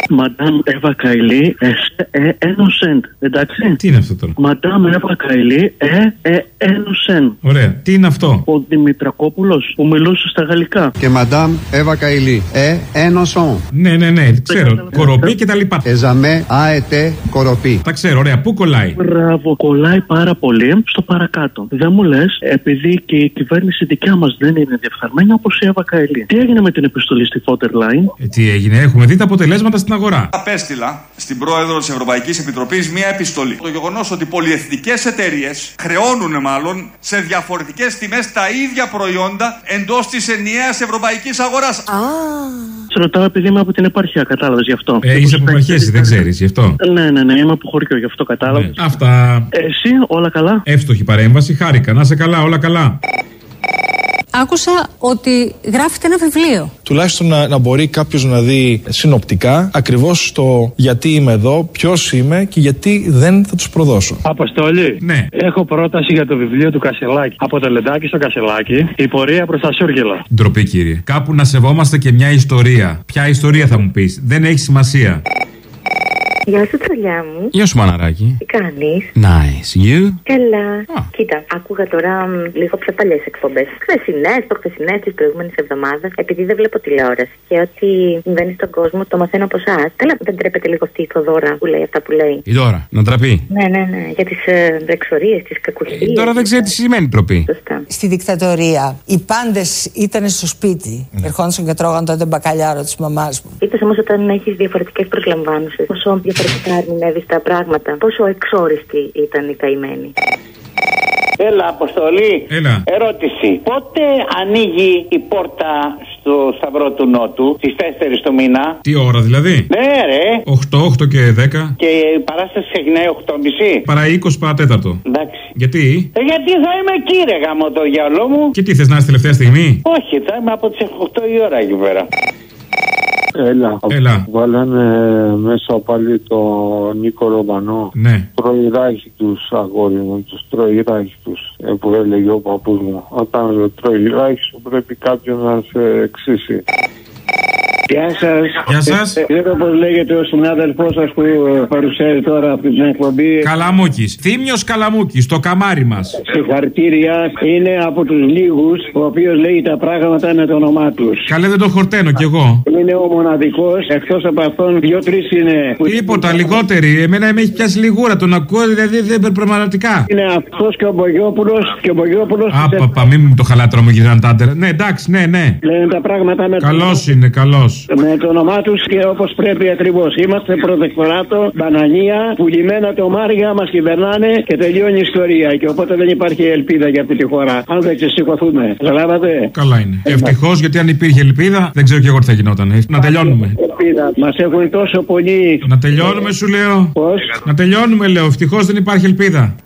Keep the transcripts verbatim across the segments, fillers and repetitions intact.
Μαντάμ Εύα Καηλή, ένα σεντ. Εντάξει. Τι είναι αυτό τώρα? Μαντάμ Εύα Καηλή, ένα σεντ. Ωραία. Τι είναι αυτό? Ο Δημητρακόπουλος που μιλούσε στα γαλλικά. Και Μαντάμ Εύα Καηλή, ένα σον. Ναι, ναι, ναι, ξέρω. Κοροπή και τα λοιπά. Εζαμέ, αετέ, κοροπή. Τα ξέρω, ωραία. Πού κολλάει? Μπράβο, κολλάει πάρα πολύ στο παρακάτω. Δεν μου λες, επειδή και η κυβέρνηση δικιά μας δεν είναι διεφθαρμένη όπως η Εύα Καηλή. Τι έγινε με την επιστολή στη Fotterline? Ε, τι έγινε, έχουμε δει τα αποτελέσματα στην αγορά. Απέστειλα στην πρόεδρο της Ευρωπαϊκής Επιτροπής μία επιστολή. Το γεγονός ότι πολυεθνικές εταιρείες χρεώνουν μάλλον σε διαφορετικές τιμές τα ίδια προϊόντα εντός της ενιαίας ευρωπαϊκής αγοράς. Σε ρωτάω επειδή είμαι από την επαρχία, κατάλαβες γι' αυτό. Ε, είσαι από επαρχία, δεν ξέρεις γι' αυτό. Ναι, ναι, ναι, είμαι από χωριό, γι' αυτό κατάλαβες. Ναι. Αυτά. Εσύ, όλα καλά? Εύστοχη παρέμβαση, χάρηκα. Να σε καλά, όλα καλά. Άκουσα ότι γράφετε ένα βιβλίο. Τουλάχιστον να, να μπορεί κάποιος να δει συνοπτικά ακριβώς το γιατί είμαι εδώ, ποιος είμαι και γιατί δεν θα τους προδώσω. Αποστολή. Ναι. Έχω πρόταση για το βιβλίο του Κασελάκη. Από το Λεντάκι στο Κασελάκι, η πορεία προς τα Σούργελα. Ντροπή, κύριε. Κάπου να σεβόμαστε και μια ιστορία. Ποια ιστορία θα μου πεις? Δεν έχει σημασία. Γεια σου, τσολιά μου. Γεια σου, μαναράκι. Τι κάνεις? Nice. You? Καλά. Ah. Κοίτα, άκουγα τώρα μ, λίγο πιο παλιές εκπομπές. Χθεσινές, προχθεσινές της προηγούμενης εβδομάδας. Επειδή δεν βλέπω τηλεόραση και ό,τι συμβαίνει στον κόσμο το μαθαίνω από εσάς. Καλά, δεν τρέπεται λίγο αυτή η Θοδώρα που λέει αυτά που λέει? Η Δώρα, να τραπεί. Ναι, ναι, ναι. Για τις ε, εξορίες, τις κακουχίες. Η Δώρα δεν ξέρει τι σημαίνει τροπή. Σωστά. Στη δικτατορία οι πάντες ήταν στο σπίτι. Ναι. Ερχόντουσαν και τρώγαν τότε μπακαλιάρο της μαμάς μου. Είπες όμως όταν έχεις διαφορετικές προσλαμβάνωσες, πόσο διαφορετικά ερμηνεύεις τα πράγματα, πόσο εξόριστη ήταν η καημένη. Έλα, Αποστολή. Έλα. Ερώτηση. Πότε ανοίγει η πόρτα στο Σταυρό του Νότου? Στις τέσσερις του μήνα. Τι ώρα δηλαδή? Ναι, ρε. οκτώ, οκτώ και δέκα. Και η παράσταση ξεκινάει οκτώ και μισή. Παρά είκοσι παρατέταρτο. Εντάξει. Γιατί? Ε, γιατί θα είμαι εκεί, ρε γάμο το διάολό μου. Και τι θες να είσαι τελευταία στιγμή? Όχι, θα είμαι από τις οκτώ η ώρα εκεί πέρα. Έλα. Έλα. Βάλανε μέσα πάλι το Νίκο Ρωμανό. Ναι. Τρώει ράχη τους, αγόρι μου, τους τρώει ράχη τους, ε, που έλεγε ο παππούς μου. Όταν τρώει ράχη σου πρέπει κάποιον να σε εξήσει. Γεια σας. Γεια σας. Ξέρω πως λέγεται ο συνάδελφός σας που παρουσιάζει τώρα από την εκπομπή. Καλαμούκης. Θύμιος Καλαμούκης, το καμάρι μας. Συγχαρητήρια. Είναι από τους λίγους ο οποίος λέει τα πράγματα με το όνομά τους. Καλέ, δεν το χορταίνω κι εγώ. Είναι ο μοναδικός. Εκτός από αυτόν, δύο-τρεις είναι. Τίποτα, λιγότεροι. Εμένα με έχει πιάσει λιγούρα. Τον ακούω, δηλαδή δεν πραγματικά. Είναι αυτός και ο Μπογιόπουλος και ο Μπογιόπουλος. Άπαπα, μην μου το χαλάτρο μου γυρνάνε τα άντερα. Ναι, εντάξει, ναι, ναι. Λένε τα πράγματα με Καλός είναι, καλός. Με το όνομά τους και όπως πρέπει ακριβώς. Είμαστε προτεκτοράτο, μπανανία, πουλημένα τομάρια μας κυβερνάνε και τελειώνει η ιστορία. Και οπότε δεν υπάρχει ελπίδα για αυτή τη χώρα. Αν δεν ξεσηκωθούμε. Καταλάβατε? Καλά είναι. Ευτυχώς, γιατί αν υπήρχε ελπίδα, δεν ξέρω κι εγώ τι θα γινόταν. Να τελειώνουμε. Ελπίδα. Μας έχουν τόσο πολύ. Να τελειώνουμε, σου λέω. Πώς? Να τελειώνουμε, λέω. Ευτυχώς δεν υπάρχει ελπίδα.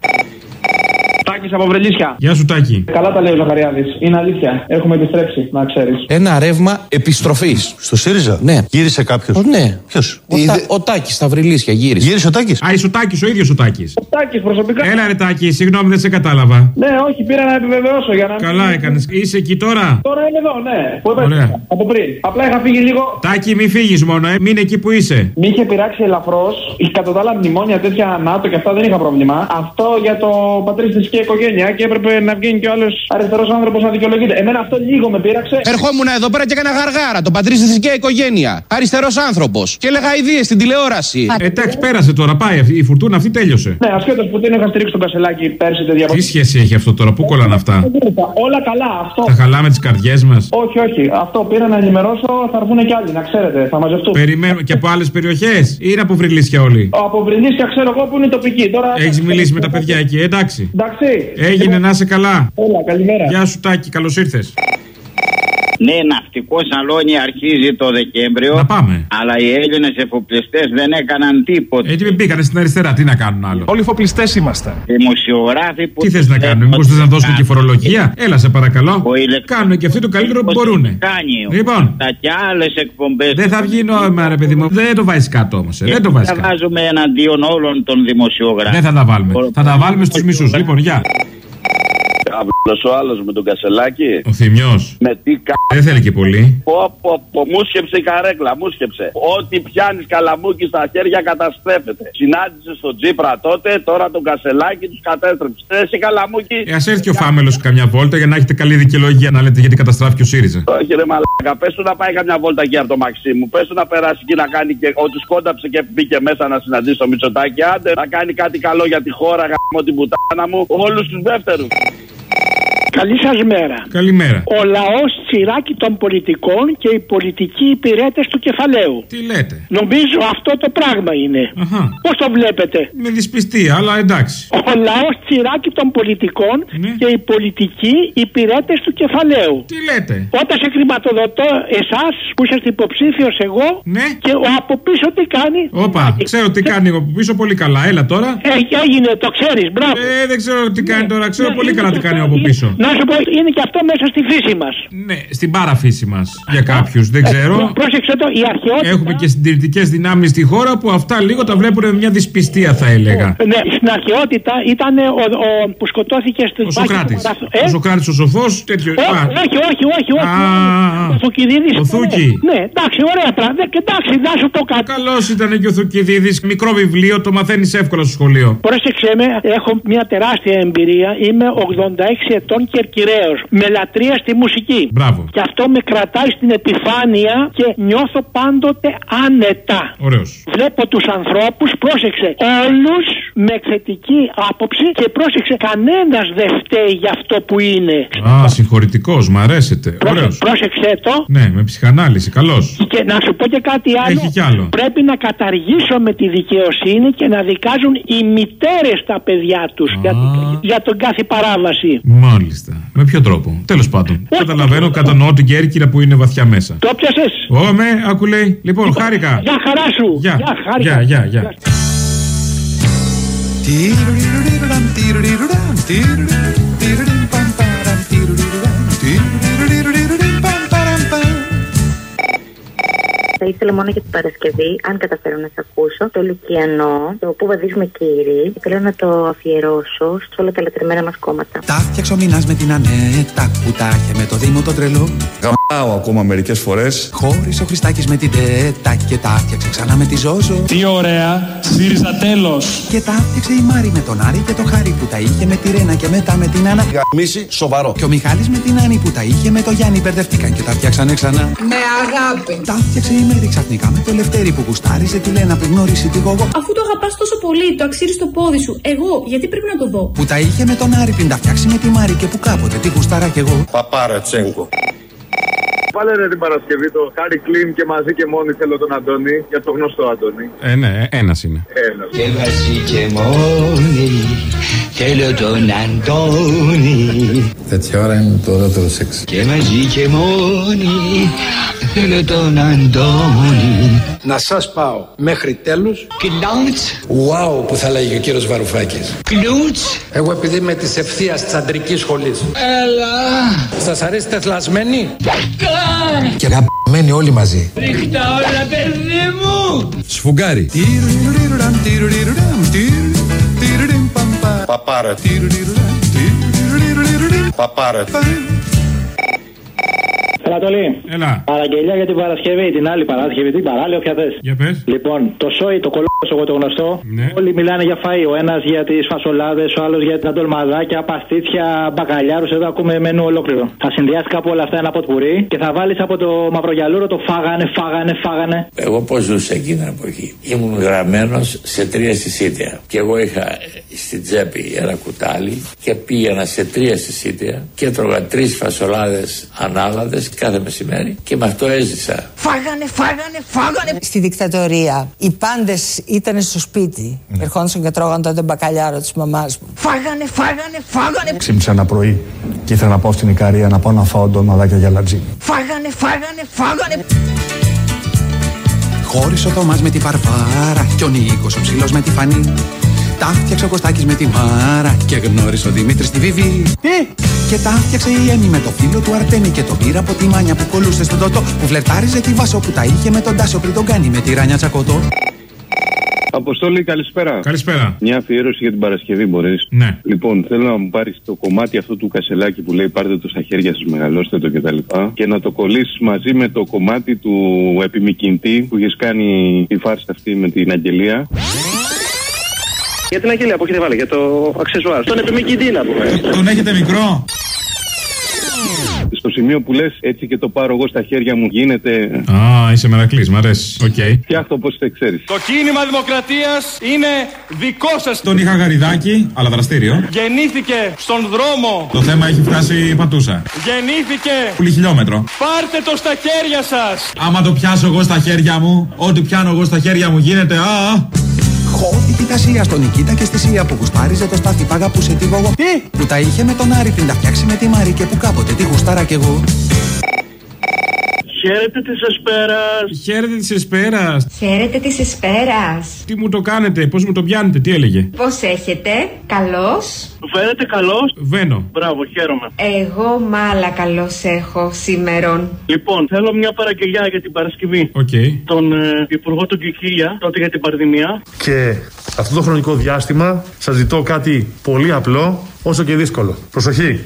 Τάκης από Βρελίσια. Γεια σου, Τάκη. Καλά τα λέει ο Ζαχαριάδης. Είναι αλήθεια. Έχουμε επιστρέψει, να ξέρεις. Ένα ρεύμα επιστροφής. Στο ΣΥΡΙΖΑ? Ναι. Γύρισε κάποιος? Ναι. Ποιος? Ο, Είδε... ο Τάκης στα Βρυλίσια γύρισε. Γύρισε ο Τάκης? Α, είσαι ο Τάκης, ο ίδιος ο Τάκης. Ο Τάκης προσωπικά. Έλα, ρε Τάκη, συγγνώμη, δεν σε κατάλαβα. Ναι, όχι, πήρα να επιβεβαιώσω για να. Καλά έκανες. Είσαι εκεί τώρα? Τώρα είμαι εδώ, ναι. Πού Ωραία. Από πριν. Απλά είχα φύγει λίγο. Τάκη, μη φύγεις μόνο, ε. Μείνε εκεί που είσαι. Μη είχε πειράξει ελαφρώς. Κατά τα άλλα μνημόνια τέτοια ΝΑΤΟ και αυτά δεν είχα πρόβλημα. Αυτό για το πατρίστης και οικογένεια και έπρεπε να βγαίνει κι ο άλλος αριστερός άνθρωπος να δικαιολογείται. Εμένα αυτό λίγο με πείραξε. Ερχόμουν εδώ πέρα και έκανα γαργάρα. Το πατρίστης και οικογένεια. Αριστερός άνθρωπος. Και έλεγα ιδίες στην τηλεόραση. Ε, εντάξει, πέρασε τώρα. Πάει αυτή, η φουρτούνα αυτή τέλειωσε. Ναι, ασχέτως που δεν είχα στηρίξει τον Κασελάκη πέρσι τέτοια. Τι σχέση έχει αυτό τώρα, πού κολλάνε αυτά? Όλα καλά, αυτό. Θα χαλάμε τις καρδιές μας. Όχι, όχι. Αυτό πήρα να ενημερώσω, θα έρθουν και άλλοι, να ξέρετε. Θα μαζευτούν. Περιμένω και από άλλες περιοχές ή είναι από Βρυλίσια όλοι? Από Βρυλίσια ξέρω εγώ που είναι τοπική. Τώρα... Έχεις μιλήσει με τα παιδιά εκεί, εντάξει. Εντάξει. Έγινε, να είσαι καλά. Έλα, καλημέρα. Γεια σου, Τάκη, καλώς ήρθες. Ναι, ναυτικό σαλόνι αρχίζει το Δεκέμβριο. Να πάμε. Αλλά οι Έλληνες εφοπλιστές δεν έκαναν τίποτα. Έτσι μπήκανε στην αριστερά, τι να κάνουν άλλο? Όλοι εφοπλιστές είμαστε. Δημοσιογράφοι που. Τι θες να κάνουν, μήπως θες να δώσουν και φορολογία? Έλα, σε παρακαλώ. Ηλεκ... Κάνουν και αυτοί το καλύτερο που μπορούν. Λοιπόν, τα και άλλες εκπομπές. Δεν θα βγει νόημα, ρε παιδί μου. Δεν το βάζεις κάτω όμως. Ε. Δεν το βάζεις κάτω. Θα βάζουμε εναντίον όλων των δημοσιογράφων. Δεν θα τα βάλουμε. Ο... Θα τα βάλουμε στους μισούς. Λοιπόν, γεια. Καύλος ο άλλος με τον Κασελάκη. Ο Θημιός. Με τι κα... Δεν θέλει και πολύ. Πω, πω, πω, μου σκέψε η καρέκλα, μου σκέψε. Ό,τι πιάνεις καλαμούκι στα χέρια καταστρέφεται. Συνάντησε στον Τσίπρα τότε, τώρα τον Κασελάκη τους κατέστρεψε. Εσύ καλαμούκι. Ε, ας έρθει ο Φάμελος καμιά βόλτα για να έχετε καλή δικαιολογία να λέτε γιατί καταστράφηκε ο ΣΥΡΙΖΑ. Όχι ρε μαλάκα, πες του να πάει καμιά βόλτα εκεί από το Μαξίμου. Πες του να περάσει εκεί να κάνει και ότι σκόνταψε και μπήκε μέσα να συναντήσει το Μητσοτάκη. Άντε να κάνει κάτι καλό για τη χώρα, γαμώ την πουτάνα μου, όλους τους δεύτερους. Καλή σας μέρα. Καλημέρα. Ο λαός τσιράκι των πολιτικών και οι πολιτικοί υπηρέτες του κεφαλαίου. Τι λέτε? Νομίζω αυτό το πράγμα είναι. Αχα. Πώς το βλέπετε? Με δυσπιστία, αλλά εντάξει. Ο λαός τσιράκι των πολιτικών ναι. και οι πολιτικοί υπηρέτες του κεφαλαίου. Τι λέτε? Όταν σε χρηματοδοτώ εσάς που είσαστε υποψήφιος εγώ ναι. και ο από πίσω τι κάνει? Όπα, ξέρω τι κάνει από πίσω πολύ καλά. Έλα τώρα. Έχει έγινε, το ξέρεις, μπράβο. Ε, δεν ξέρω τι κάνει τώρα, ξέρω ναι, πολύ καλά τι κάνει από πίσω. Να σου πω, είναι και αυτό μέσα στη φύση μας. Ναι, στην παραφύση μας. Για κάποιους, δεν ξέρω. Ε, πρόσεξε το, η αρχαιότητα. Έχουμε και συντηρητικές δυνάμεις στη χώρα που αυτά λίγο τα βλέπουν με μια δυσπιστία, θα έλεγα. Ναι, στην αρχαιότητα ήταν ο, ο που σκοτώθηκε στην Ο Σοκράτης. Ε? Ο Σοκράτης ο σοφός, τέτοιο. Όχι, όχι, όχι, όχι. όχι. Α, ο Θουκυδίδης. Ο Θούκη. Ναι, εντάξει, ωραία πράγματα. Εντάξει, να σου πω κάτι. Καλός ήταν και ο Θουκυδίδης. Μικρό βιβλίο, το μαθαίνεις εύκολα στο σχολείο. Πρόσεξε με, έχω μια τεράστια εμπειρία. Είμαι ογδόντα έξι ετών και κυρέως, με λατρεία στη μουσική. Μπράβο. Και αυτό με κρατάει στην επιφάνεια και νιώθω πάντοτε άνετα. Ωραίος. Βλέπω τους ανθρώπους, πρόσεξε, όλους με θετική άποψη και πρόσεξε, κανένας δεν φταίει για αυτό που είναι. Α, συγχωρητικός, μ' αρέσετε. Ωραίος. Πρόσεξε το. Ναι, με ψυχανάλυση, καλός. Και να σου πω και κάτι άλλο. Έχει κι άλλο. Πρέπει να καταργήσουμε τη δικαιοσύνη και να δικάζουν οι μητέρες τα παιδιά τους για, για τον κάθε παράβαση. Μάλιστα. Με ποιο τρόπο? Τέλος πάντων. Καταλαβαίνω, κατανοώ την Κέρκυρα που είναι βαθιά μέσα. Το πιάσες? Ω, με, άκου λέει. Λοιπόν, χάρηκα. Γεια χαρά σου. Γεια, γεια, γεια, γεια. Θα ήθελα μόνο για την Παρασκευή, αν καταφέρω να σε ακούσω, το Λουκιανό, το που βαδίζουμε κύριοι, θέλω να το αφιερώσω σε όλα τα λατρεμένα μας κόμματα. Τα φτιάξω μηνάς με την Ανέτα, που τα είχε με το Δήμο τον τρελό. Γαμάω ακόμα μερικές φορές. Χώρισε ο Χριστάκης με την Τέτα και τα φτιάξε ξανά με τη Ζόζο. Τι ωραία, ΣΥΡΙΖΑ τέλος. Και τα φτιάξε η Μάρη με τον Άρη και το Χάρη που τα είχε με τη Ρένα και μετά με την Άννα. Γαμίση, σοβαρό. Και ο Μιχάλης με την Άννη που τα είχε με το Γιάννη μπερδευτήκαν και τα φτιάξανε ξανά. Με αγάπη. Τα φτιάξε η Μέρη ξαφνικά με το Λευτέρη που γουστάριζε τη Λένα πριν γνωρίσει τη Γογό. Αφού το αγαπάς τόσο πολύ, το αξίρει στο πόδι σου. Εγώ, γιατί πρέπει να το δω? Που τα είχε με τον Άρη πριν τα φτιάξει με τη Μάρη και που κάποτε τη γουστάρα κι εγώ. Παπάρα Τσέγκο. Βάλε ρε την Παρασκευή το Χάρη Κλίν και μαζί και μόνοι θέλω τον Αντώνη. Για το γνωστό Αντώνη. Ε, ναι, ένας είναι. Ένας. Και μαζί και μόνοι θέλω τον Αντώνη. Τέτοια ώρα είναι το ωραιότερο σεξ. Και μαζί και μόνοι θέλω τον Αντώνη. Να σας πάω μέχρι τέλους. Κλούτς. Ουάου που θα λέγει ο κύριος Βαρουφάκης. Κλούτς. Εγώ επειδή είμαι της ευθείας της αντρικής σχολής. Έλα. Σας αρέσει τεθλασμένη? Κα. Και αγαπημένοι όλοι μαζί. Ρίχτα όλα παιδί μου. Σφουγγάρι. Παπάρα. Παπάρα. Ανατολή. Έλα. Παραγγελιά για την Παρασκευή, την άλλη Παρασκευή, την παράλληλη, όποια θες. Για πες. Λοιπόν, το σόι, το κολόσο, εγώ το γνωστό. Ναι. Όλοι μιλάνε για φαΐ. Ο ένας για τις φασολάδες, ο άλλος για τα ντολμαδάκια, παστίτσια, μπακαλιάρους. Εδώ ακούμε μενού ολόκληρο. Θα συνδυάσει κάπου όλα αυτά ένα ποτπουρί και θα βάλεις από το μαυρογιαλούρο το φάγανε, φάγανε, φάγανε. Εγώ πώς ζούσα εκείνη την εποχή? Ήμουν γραμμένος σε τρία συσίτια. Και εγώ είχα στην τσέπη ένα κουτάλι και πήγαινα σε τρία συσίτια και έτρωγα τρεις φασολάδες ανάλαδες κάθε μεσημέρι και με αυτό έζησα. Φάγανε, φάγανε, φάγανε. Στη δικτατορία οι πάντες ήταν στο σπίτι. Ναι. Ερχόντουσαν και τρώγαν τότε μπακαλιάρο της μαμάς μου. Φάγανε, φάγανε, φάγανε. Ξύπνησα ένα πρωί και ήθελα να πάω στην Ικαρία να πάω να φάω ντολμαδάκια για λατζί. Φάγανε, φάγανε, φάγανε. Χώρισε ο Θωμάς με την Βαρβάρα και ο Νίκος ο ψηλός με τη Φανή. Τα φτιάξε ο Κωστάκης με τη Μάρα και γνώρισε ο Δημήτρης τη Βιβί. Τι? Και τα φτιάξε η Έμι με το φίλο του Αρτέμι και τον πήρα από τη Μάνια που κολούσε στον Τότο που φλερτάριζε τη Βάσο που τα είχε με τον Τάσο πριν τον κάνει με τη Ράνια Τσακωτό. Αποστόλη, καλησπέρα. Καλησπέρα. Μια αφιέρωση για την Παρασκευή, μπορείς? Ναι. Λοιπόν, θέλω να μου πάρεις το κομμάτι αυτό του Κασελάκη που λέει πάρτε το στα χέρια σας, μεγαλώστε το κτλ. Και να το κολλήσεις μαζί με το κομμάτι του Επιμηκυντή που έχεις κάνει τη φάρσα αυτή με την Αγγελία. Για την Αγγελία που έχετε βάλει, για το αξεσουάρ. Τον Επιμηκυντή να πούμε. Τον έχετε μικρό? Στο σημείο που λες έτσι και το πάρω εγώ στα χέρια μου γίνεται. Α, είσαι μερακλής, μ' αρέσει. Οκ. Okay. Φτιάχτω όπως δεν ξέρεις. Το κίνημα δημοκρατίας είναι δικό σας. Τον είχα γαριδάκι, αλλά δραστήριο. Γεννήθηκε στον δρόμο. Το θέμα έχει φτάσει πατούσα. Γεννήθηκε. Πουλί χιλιόμετρο. Πάρτε το στα χέρια σας. Άμα το πιάσω εγώ στα χέρια μου, ό,τι πιάνω εγώ στα χέρια μου γίνεται. Α! Χώδη κοιτασία στον Νικήτα και στη Σία που γουστάριζε το Στάθη που αγαπούσε τη Γογό. Τι? Που τα είχε με τον Άρη πριν τα φτιάξει με τη Μάρη και που κάποτε τη γουστάρα κι εγώ. Χαίρετε της Εσπέρας. Χαίρετε της Εσπέρας. Χαίρετε της Εσπέρας. Τι μου το κάνετε, πώς μου το πιάνετε, τι έλεγε? Πώς έχετε, καλώς? Φαίνεται καλώς. Βαίνω. Μπράβο, χαίρομαι. Εγώ μάλα καλώς έχω σήμερον. Λοιπόν, θέλω μια παραγγελιά για την Παρασκευή. Okay. Τον ε, Υπουργό του Κικίλια, τότε για την πανδημία. Και αυτό το χρονικό διάστημα σας ζητώ κάτι πολύ απλό, όσο και δύσκολο. Προσοχή.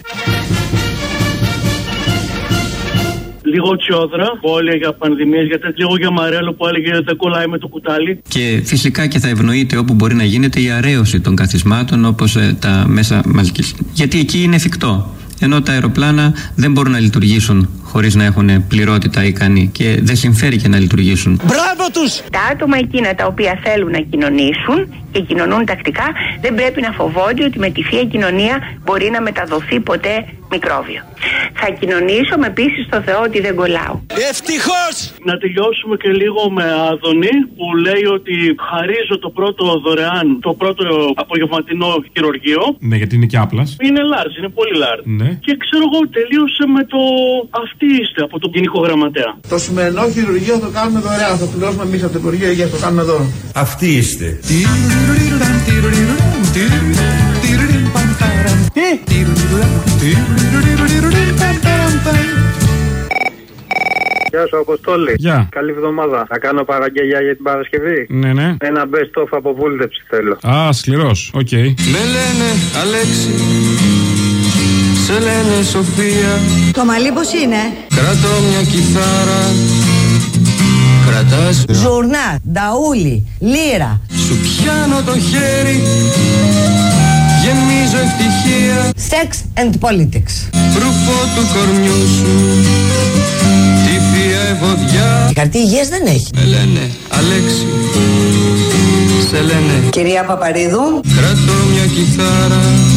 Λίγο Τσιόδρα που έλεγε για πανδημίες, γιατί λίγο για Μαρέλο που έλεγε δεν κολλάει με το κουτάλι. Και φυσικά και θα ευνοείται όπου μπορεί να γίνεται η αρέωση των καθισμάτων όπως ε, τα μέσα μαζικής. Γιατί εκεί είναι εφικτό. Ενώ τα αεροπλάνα δεν μπορούν να λειτουργήσουν χωρίς να έχουν πληρότητα ικανή και δεν συμφέρει και να λειτουργήσουν. Μπράβο τους! Τα άτομα εκείνα τα οποία θέλουν να κοινωνήσουν και κοινωνούν τακτικά δεν πρέπει να φοβόνται ότι με τη θεία κοινωνία μπορεί να μεταδοθεί ποτέ μικρόβιο. Θα κοινωνήσω με πίστη στο Θεό ότι δεν κολλάω. Ευτυχώς! Να τελειώσουμε και λίγο με Άδωνη που λέει ότι χαρίζω το πρώτο δωρεάν, το πρώτο απογευματινό χειρουργείο. Ναι, γιατί είναι και άπλας. Είναι large, είναι πολύ large. Ναι. Και ξέρω εγώ τελείωσε με το αυτοί είστε από τον Γενικό Γραμματέα. Το σημερινό χειρουργείο το κάνουμε δωρεάν. Θα πληρώσουμε εμείς από το Υπουργείο Υγείας, το κάνουμε εδώ. Αυτοί είστε. Τι? Γεια σου, Αποστόλη. Γεια. Καλή εβδομάδα. Θα κάνω παραγγελιά για την Παρασκευή. Ναι, ναι. Ένα best of από βούλτεψη θέλω. Α, σκληρός. Οκ. Okay. Με λένε Αλέξη, σε λένε Σοφία. Το μαλλί πώς είναι? Κρατώ μια κιθάρα. Κρατάς Ζουρνά, νταούλι, λύρα. Σου πιάνω το χέρι. Γεμίζω ευτυχία. Sex and politics. Ρουφό του κορμιού σου τη θεία ευωδιά. Η καρτή υγείας δεν έχει. Με λένε Αλέξη, σε λένε Κυρία Παπαρίδου. Κρατώ μια κιθάρα.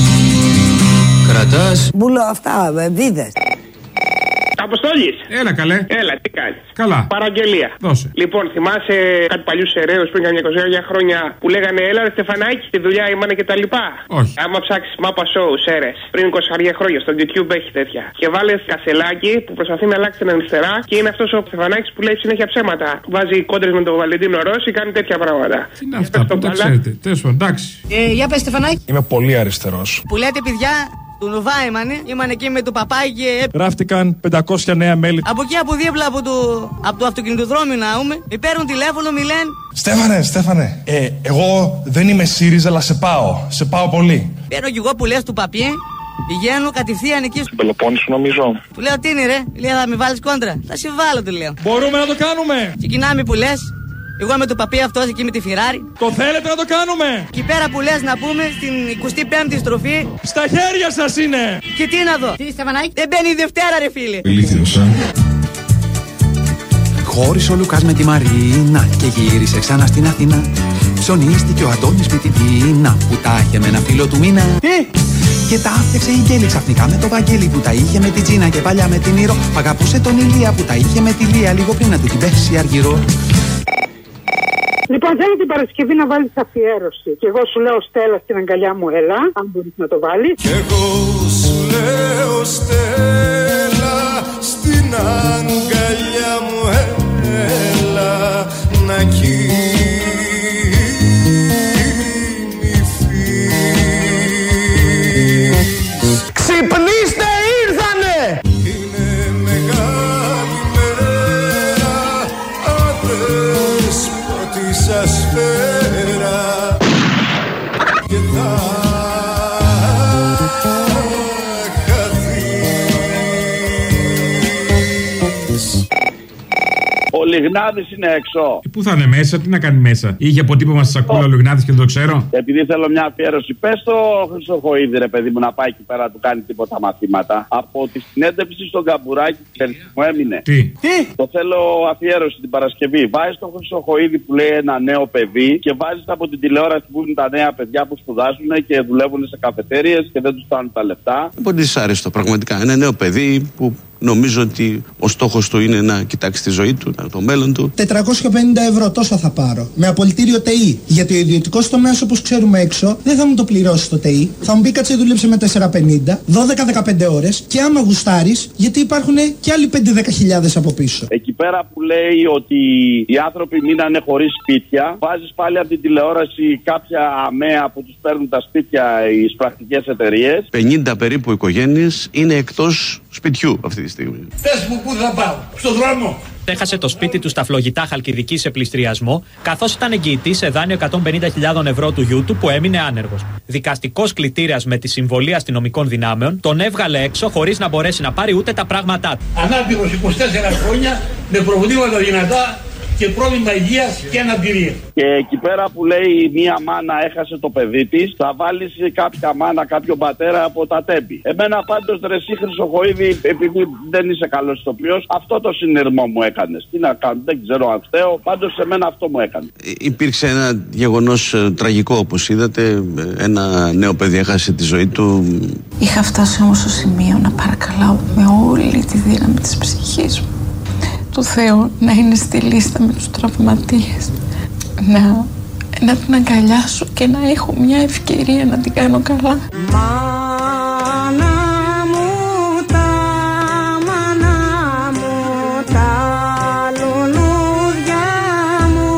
Κρατάς Μπουλό αυτά, βίδες. Αποστόλης. Έλα καλέ. Έλα, τι κάνεις? Καλά. Παραγγελία. Δώσε. Λοιπόν, θυμάσαι κάτι παλιούς ερέους πριν καμιά είκοσι χρόνια που λέγανε έλα ρε Στεφανάκη, στη δουλειά ήμανε και τα λοιπά. Όχι. Άμα ψάξεις μάπα show, σέρες, πριν είκοσι χρόνια στο YouTube έχει τέτοια. Και βάλες Κασελάκη που προσπαθεί να αλλάξει την αριστερά και είναι αυτός ο Στεφανάκης που λέει συνέχεια ψέματα. Βάζει κόντρες με τον Βαλεντίνο Ρώση, κάνει τέτοια πράγματα. Τι είναι αυτά που τα ξέρετε. Τέλος πάντων, εντάξει. Ε, για πες Στεφανάκη. Είμαι πολύ αριστερός. Που λέτε παιδιά. Του Νουβά ήμανε, ήμανε εκεί με το παπάκι και... Γράφτηκαν πεντακόσια νέα μέλη. Από εκεί από δίπλα από το, από το αυτοκινητοδρόμιο να ούμε, με παίρνουν τηλέφωνο, μη λένε. Στέφανε, Στέφανε, ε, εγώ δεν είμαι ΣΥΡΙΖΑ, αλλά σε πάω, σε πάω πολύ. Παίρνω κι εγώ που λες του παπιέ, πηγαίνω κατευθείαν εκεί στο Πελοπόννησο νομίζω. Του λέω τι είναι ρε, λέει θα με βάλεις κόντρα. Θα σε βάλω του λέω. Μπορούμε να το κάνουμε. Ξεκινάμε που λες. Εγώ με το παπί αυτός εκεί με τη Φιράρι. Το θέλετε να το κάνουμε. Εκεί πέρα που λες να πούμε στην εικοστή πέμπτη στροφή. Στα χέρια σας είναι. Και τι να δω. Τι Στεφανάκη. Δεν μπαίνει η Δευτέρα ρε φίλε. Ηλίθιος, α. Χώρισε ο Λουκάς με τη Μαρίνα και γύρισε ξανά στην Αθήνα. Ψωνίστηκε ο Αντώνης με την Τίνα που τα είχε με ένα φίλο του μήνα. Τι. Και τα άφτιαξε η Γκέλη ξαφνικά με το Βαγγέλη που τα είχε με την Τζίνα και παλιά με την Ήρο. Αγαπούσε τον Ηλία που τα είχε με τη Λία λίγο πριν να του την πέσει αργυρό. Λοιπόν, θέλω την Παρασκευή να βάλεις αφιέρωση. Και εγώ σου λέω Στέλλα στην αγκαλιά μου, έλα, αν μπορείς να το βάλεις. Και εγώ σου λέω Στέλλα στην αγκαλιά μου, έλα να κοιμηθείς. Ξυπνήστε, ήρθανε! Είναι μεγάλη μέρα, αδες της ασφαίρα και θα χαθείς. Ο Λιγνάδης είναι έξω. Πού θα είναι μέσα, τι να κάνει μέσα. Είχε αποτύπωμα στη σακούλα ο Λιγνάδης και δεν το ξέρω. Επειδή θέλω μια αφιέρωση, πες το Χρυσοχοΐδη, ρε παιδί μου, να πάει εκεί πέρα να του κάνει τίποτα μαθήματα. Από τη συνέντευξη στον Καμπουράκη μου έμεινε. Τι? Τι? Το θέλω αφιέρωση την Παρασκευή. Βάζεις το Χρυσοχοΐδη που λέει ένα νέο παιδί και βάζεις από την τηλεόραση που είναι τα νέα παιδιά που σπουδάζουν και δουλεύουν σε καφετέριες και δεν τους φτάνουν τα λεφτά. Λοιπόν, δυσάρεστο πραγματικά. Ένα νέο παιδί που νομίζω ότι ο στόχος του είναι να κοιτάξει τη ζωή του, το μέλλον του. τετρακόσια πενήντα ευρώ τόσο θα πάρω. Με απολυτήριο ΤΕΙ. Γιατί ο ιδιωτικός τομέας, όπως ξέρουμε έξω, δεν θα μου το πληρώσει το ΤΕΙ. Θα μου πει κάτσε δούλεψε με τετρακόσια πενήντα, δώδεκα με δεκαπέντε ώρες και άμα γουστάρεις, γιατί υπάρχουν και άλλοι πέντε με δέκα χιλιάδες από πίσω. Εκεί πέρα που λέει ότι οι άνθρωποι μείνανε χωρίς σπίτια, βάζεις πάλι από την τηλεόραση κάποια αμαία που τους παίρνουν τα σπίτια οι σπρακτικές εταιρείες. πενήντα περίπου οικογένειες είναι εκτός σπιτιού αυτή τη στιγμή. Πες μου πού θα πάω, στον δρόμο. Έχασε το σπίτι του στα Φλογητά Χαλκιδική σε πληστριασμό, καθώς ήταν εγγυητής σε δάνειο εκατόν πενήντα χιλιάδες ευρώ του γιού του που έμεινε άνεργος. Δικαστικός κλητήρας με τη συμβολή αστυνομικών δυνάμεων τον έβγαλε έξω χωρίς να μπορέσει να πάρει ούτε τα πράγματά του. Ανάπηρος είκοσι τέσσερα χρόνια με προβλήματα δυνατά και πρόβλημα υγείας και αναπηρία. Και εκεί πέρα που λέει μία μάνα έχασε το παιδί της, θα βάλεις κάποια μάνα, κάποιον πατέρα από τα τέμπη. Εμένα πάντως ρε εσύ Χρυσοχοΐδη, επειδή δεν είσαι καλός ηθοποιός, αυτό το συνειρμό μου έκανες. Τι να κάνω, δεν ξέρω αν φταίω, πάντως σε μένα αυτό μου έκανε. Υπήρξε ένα γεγονός ε, τραγικό όπως είδατε, ένα νέο παιδί έχασε τη ζωή του. Είχα φτάσει όμως στο σημείο να παρακαλάω με όλη τη δύναμη της ψυχής μου του Θεού να είναι στη λίστα με τους τραυματίες, να, να την αγκαλιάσω και να έχω μια ευκαιρία να την κάνω καλά. Μάνα μου τα, μάνα μου τα λουλούδια μου.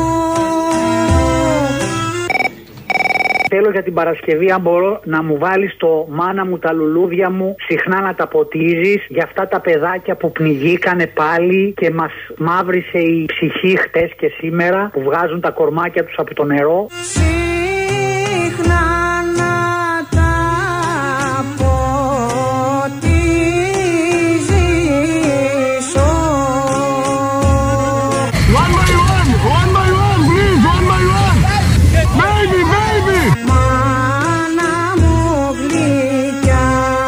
Θέλω για την Παρασκευή, αν μπορώ, να μου βάλεις το μάνα μου τα λουλούδια μου, συχνά να τα ποτίζεις, για αυτά τα παιδάκια που πνιγήκανε πάλι και μας μαύρισε η ψυχή χτες και σήμερα, που βγάζουν τα κορμάκια τους από το νερό. Συχνά να τα ποτίζεις. One by one, one by one, please, one by one. Baby, baby. Μάνα μου γλυκιά.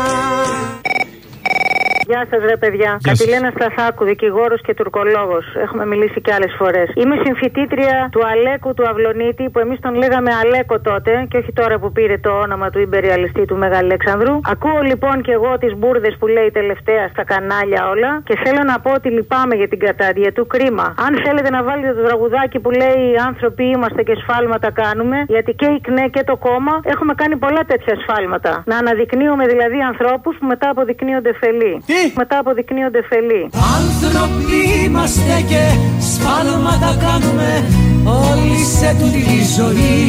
Γεια σας ρε παιδιά. Κατηλένα Σταθάκου, δικηγόρος και τουρκολόγος. Έχουμε μιλήσει και άλλες φορές. Είμαι συμφοιτήτρια του Αλέκου του Αυλονίτη, που εμείς τον λέγαμε Αλέκο τότε και όχι τώρα που πήρε το όνομα του υπεριαλιστή του Μεγαλέξανδρου. Ακούω λοιπόν και εγώ τις μπουρδες που λέει τελευταία στα κανάλια όλα και θέλω να πω ότι λυπάμαι για την κατάδια του, κρίμα. Αν θέλετε να βάλετε το τραγουδάκι που λέει οι άνθρωποι είμαστε και σφάλματα κάνουμε, γιατί και η ΚΝΕ και το κόμμα έχουμε κάνει πολλά τέτοια σφάλματα. Να αναδεικνύουμε δηλαδή ανθρώπους που μετά αποδεικνύονται φελοί. Τι? Μετά αποδεικνύονται φελοί. Άνθρωποι είμαστε και σφάλματα κάνουμε όλοι σε τούτη τη ζωή.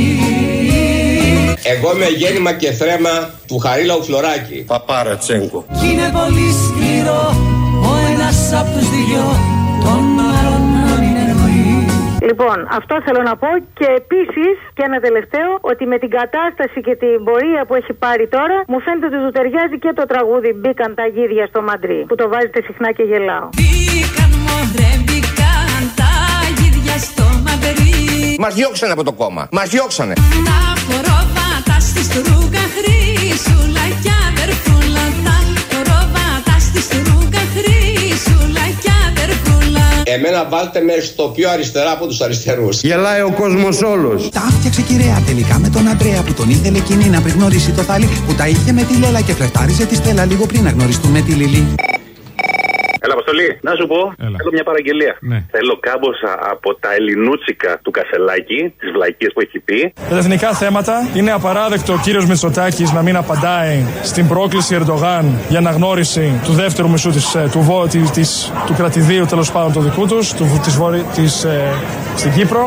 Εγώ είμαι γέννημα και θρέμα του Χαρίλαου Φλωράκη. Παπάρα Τσέγκο. Κι είναι πολύ σκληρό ο ένας απ' τους δυο τον άλλον να μην εννοεί. Λοιπόν, αυτό θέλω να πω και επίσης και ένα τελευταίο, ότι με την κατάσταση και την πορεία που έχει πάρει τώρα, μου φαίνεται ότι του ταιριάζει και το τραγούδι «Μπήκαν τα γίδια στο μαντρί», που το βάζετε συχνά και γελάω. Μπήκαν μωρέ, μπήκαν τα γίδια στο μαντρί. Μας διώξανε από το κόμμα. Μας διώξανε. Τα χορόβατα στη στρούγκα χρυσούλα κι αδερφούλα. Τα χορόβατα στη στρούγκα χρυσούλα κι αδερφούλα. Εμένα βάλτε με στο πιο αριστερά από τους αριστερούς. Γελάει ο κόσμος όλος. Τα φτιάξε κυρία τελικά με τον Αντρέα που τον ήθελε εκείνη να πριν γνωρίσει το θάλι. Που τα είχε με τη Λέλα και φλερτάριζε τη Στέλλα λίγο πριν να γνωριστούν με τη Λίλη. Έλα, Αποστολή, να σου πω, Έλα. Θέλω μια παραγγελία. Ναι. Θέλω κάμποσα από τα ελληνούτσικα του Κασελάκη, τις βλακίες που έχει πει. Τα εθνικά θέματα. Είναι απαράδεκτο ο κύριος Μητσοτάκης να μην απαντάει στην πρόκληση Ερντογάν για αναγνώριση του δεύτερου μισού της, του, της, της, του κρατηδίου, τέλος πάντων του δικού τους, του, της, της, ε, στην Κύπρο.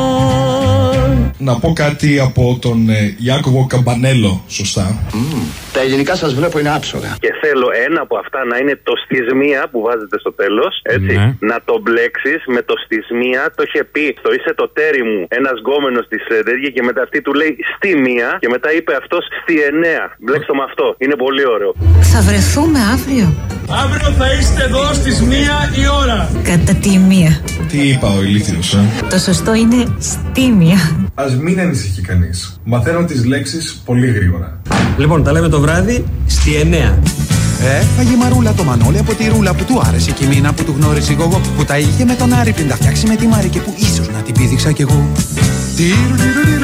Να πω κάτι από τον ε, Ιάκωβο Καμπανέλο, σωστά. Mm. Τα ελληνικά σας βλέπω είναι άψογα. Και θέλω ένα από αυτά να είναι το στισμία που βάζετε στο τέλος. Έτσι. Ναι. Να το μπλέξεις με το στισμία. Το είχε πει το είσαι το τέρι μου ένας γκόμενος της τέτοια και μετά αυτή του λέει στη μία και μετά είπε αυτός στη εννέα. Μπλέξτε το με αυτό. Είναι πολύ ωραίο. Θα βρεθούμε αύριο. Αύριο θα είστε εδώ στις μία η ώρα. Κατά τη μία. Τι είπα ο ηλίθιος, ε? Το σωστό είναι στη μία. Ας μην ανησυχεί κανείς. Μαθαίνω τις λέξεις πολύ γρήγορα. Λοιπόν, τα λέμε το βράδυ στη εννέα. Έφαγε Μαρούλα το Μανώλη από τη Ρούλα που του άρεσε και η Μίνα που του γνώρισε η Γογό, που τα είχε με τον Άρη πριν τα φτιάξει με τη Μάρη και που ίσως να την πήδηξα κι εγώ.